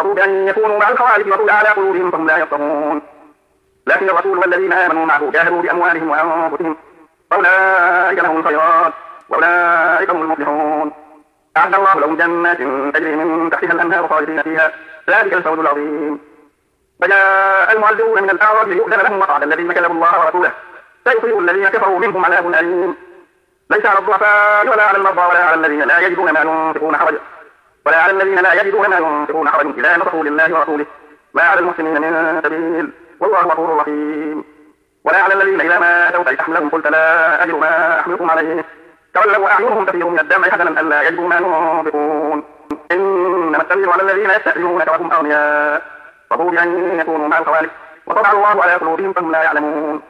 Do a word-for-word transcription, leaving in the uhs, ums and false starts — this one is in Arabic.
ورضوا بأن يكونوا مع الخوارج وطول على قلوبهم فهم لا يفقهون. لكن الرسول والذين آمنوا معه جاهدوا بأموالهم وأنفسهم فأولئك لهم الخيرات وأولئك هم المفلحون. أعد الله لهم جنات تجري من تحتها الأنهار خالدين فيها ذلك الفوز العظيم. فجاء المعذرون من الأعراب ليؤذن لهم وقعد الذين كذبوا الله ورسوله سيصيب الذين كفروا منهم عذاب أليم. ليس على الضعفاء ولا على المرضى ولا على الذين لا يجدون ما ينفقون حرج ولا على الذين لا يجدون ما ينفقون حرج إذا نصحوا لله ورسوله ما على المحسنين من سبيل والله غفور رحيم. ولا على الذين إذا ما أتوك لتحملهم قلت لا أجد ما أحملكم عليه تولوا أعينهم تفيض من الدمع حزنا ألا يجدوا ما ينفقون. إنما السبيل على الذين يستأذنونك وهم أغنياء رضوا بأن يكونوا مع الخوارج وطبع الله على قلوبهم فهم لا يعلمون.